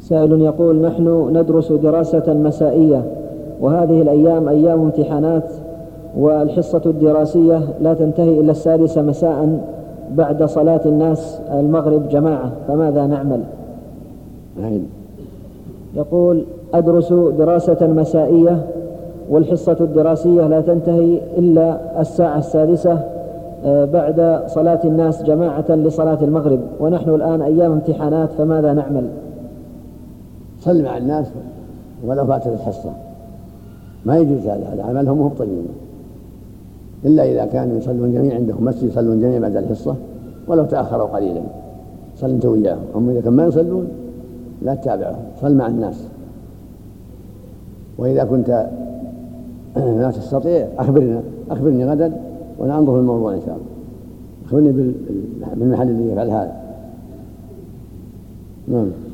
سائل يقول: نحن ندرس دراسة مسائية، وهذه الأيام أيام امتحانات، والحصة الدراسية لا تنتهي إلا 6 مساء بعد صلاة الناس المغرب جماعة، فماذا نعمل؟ يقول: أدرس دراسة مسائية والحصة الدراسية لا تنتهي إلا 6 بعد صلاة الناس جماعة لصلاة المغرب، ونحن الآن أيام امتحانات، فماذا نعمل؟ صل مع الناس ولو فاتت الحصة، ما يجوز هذا عملهم وهم طيبين، إلا إذا كانوا يصلون جميع عندهم مسجد يصلون جميع بعد الحصة ولو تأخروا قليلا صل أنت وياهم. أما إذا كانوا ما يصلون لا تتابعهم، صل مع الناس. وإذا كنت لا تستطيع أخبرني غدا وننظر في الموضوع إن شاء الله، أخبرني بالمحل الذي يفعل هذا. نعم.